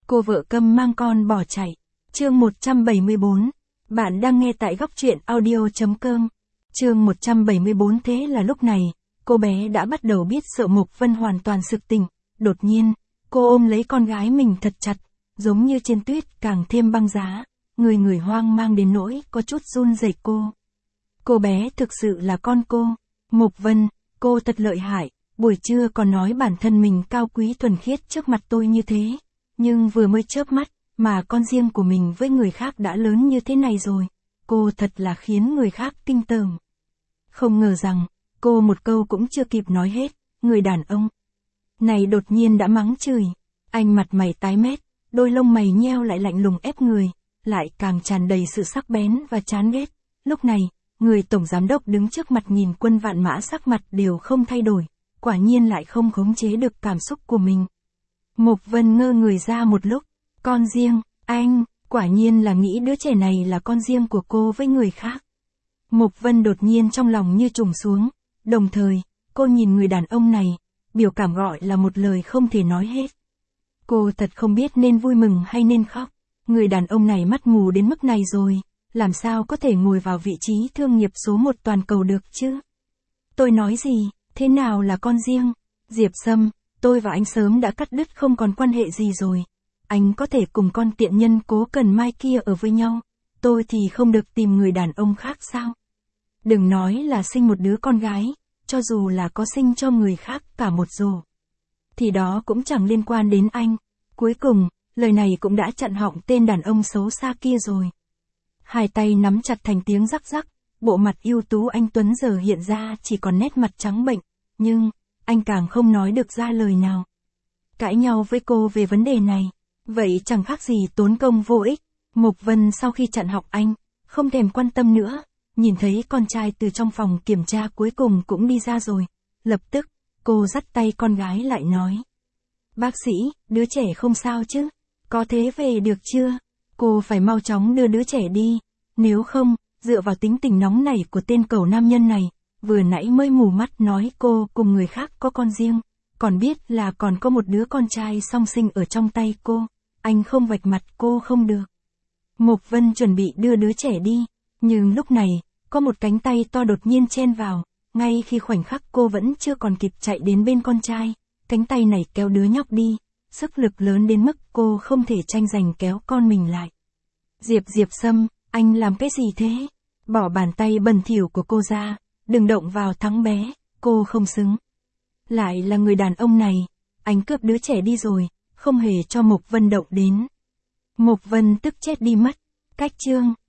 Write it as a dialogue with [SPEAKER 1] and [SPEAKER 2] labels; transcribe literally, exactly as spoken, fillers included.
[SPEAKER 1] cô vợ câm mang con bỏ chạy. Chương một trăm bảy mươi bốn. Bạn đang nghe tại góc truyện audio chấm com. Chương một trăm bảy mươi bốn. Thế là lúc này, cô bé đã bắt đầu biết sợ Mục Vân hoàn toàn sực tỉnh. Đột nhiên, cô ôm lấy con gái mình thật chặt, giống như trên tuyết càng thêm băng giá. Người người hoang mang đến nỗi có chút run rẩy cô. Cô bé thực sự là con cô. Mục Vân, cô thật lợi hại, buổi trưa còn nói bản thân mình cao quý thuần khiết trước mặt tôi như thế. Nhưng vừa mới chớp mắt, mà con riêng của mình với người khác đã lớn như thế này rồi. Cô thật là khiến người khác kinh tởm. Không ngờ rằng, cô một câu cũng chưa kịp nói hết, người đàn ông này đột nhiên đã mắng chửi. Anh mặt mày tái mét, đôi lông mày nheo lại lạnh lùng ép người, lại càng tràn đầy sự sắc bén và chán ghét. Lúc này, người tổng giám đốc đứng trước mặt nhìn Quân Vạn Mã sắc mặt đều không thay đổi, quả nhiên lại không khống chế được cảm xúc của mình. Mục Vân ngơ người ra một lúc, con riêng, anh, quả nhiên là nghĩ đứa trẻ này là con riêng của cô với người khác. Mục Vân đột nhiên trong lòng như trùng xuống, đồng thời, cô nhìn người đàn ông này, biểu cảm gọi là một lời không thể nói hết. Cô thật không biết nên vui mừng hay nên khóc, người đàn ông này mắt mù đến mức này rồi, làm sao có thể ngồi vào vị trí thương nghiệp số một toàn cầu được chứ? Tôi nói gì, thế nào là con riêng? Diệp Sâm, tôi và anh sớm đã cắt đứt không còn quan hệ gì rồi. Anh có thể cùng con tiện nhân Cố Cần Mai kia ở với nhau, tôi thì không được tìm người đàn ông khác sao? Đừng nói là sinh một đứa con gái, cho dù là có sinh cho người khác cả một rổ, thì đó cũng chẳng liên quan đến anh. Cuối cùng, lời này cũng đã chặn họng tên đàn ông xấu xa kia rồi. Hai tay nắm chặt thành tiếng rắc rắc, bộ mặt ưu tú anh Tuấn giờ hiện ra chỉ còn nét mặt trắng bệnh, nhưng, anh càng không nói được ra lời nào. Cãi nhau với cô về vấn đề này, vậy chẳng khác gì tốn công vô ích. Mục Vân sau khi chặn họng anh, không thèm quan tâm nữa, nhìn thấy con trai từ trong phòng kiểm tra cuối cùng cũng đi ra rồi. Lập tức, cô dắt tay con gái lại nói. Bác sĩ, đứa trẻ không sao chứ? Có thế về được chưa? Cô phải mau chóng đưa đứa trẻ đi. Nếu không, dựa vào tính tình nóng nảy của tên cẩu nam nhân này, vừa nãy mới mù mắt nói cô cùng người khác có con riêng, còn biết là còn có một đứa con trai song sinh ở trong tay cô. Anh không vạch mặt cô không được. Mục Vân chuẩn bị đưa đứa trẻ đi, nhưng lúc này, có một cánh tay to đột nhiên chen vào, ngay khi khoảnh khắc cô vẫn chưa còn kịp chạy đến bên con trai, cánh tay này kéo đứa nhóc đi, sức lực lớn đến mức cô không thể tranh giành kéo con mình lại. Diệp Diệp Sâm, anh làm cái gì thế? Bỏ bàn tay bẩn thỉu của cô ra, đừng động vào thắng bé, cô không xứng. Lại là người đàn ông này, anh cướp đứa trẻ đi rồi, không hề cho Mục Vân động đến. Mục Vân tức chết đi mất. Cách chương